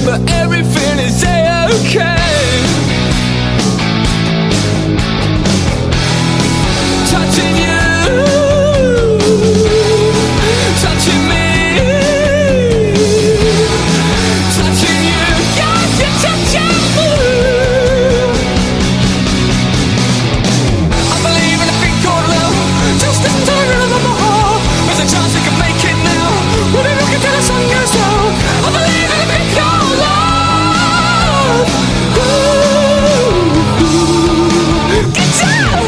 but everything is A-okay. Touching you, touching me, touching you, yeah, you're touching me. I believe in a thing called love, just a turn of my heart. There's a chance we can make it now. We'll be looking till the sun goes down. I believe in a thing called love. Ooh, get down.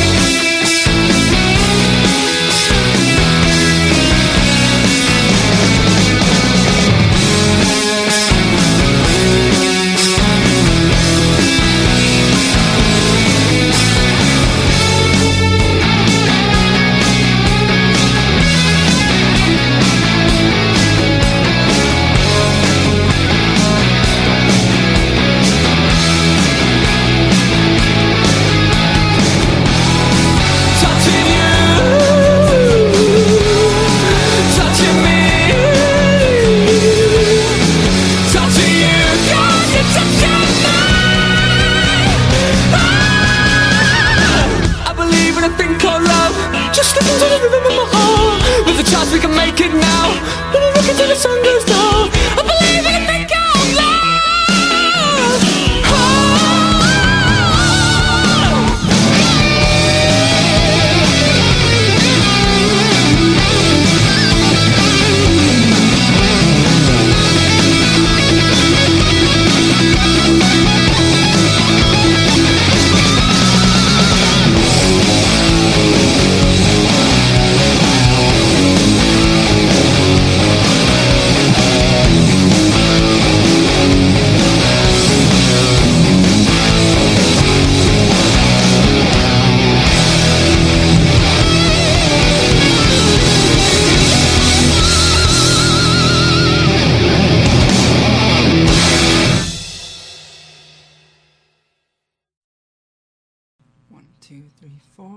We can make it now. When we look until the sun goes down. I believe in a thing called love. One, two, three, four.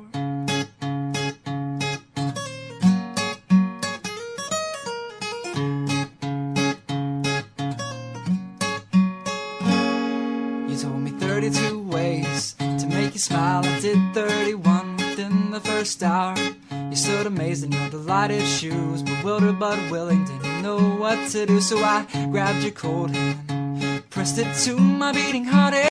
You told me 32 ways to make you smile. I did 31 within the first hour. You stood amazed in your delighted shoes, bewildered but willing, didn't know what to do. So I grabbed your cold hand, pressed it to my beating heart.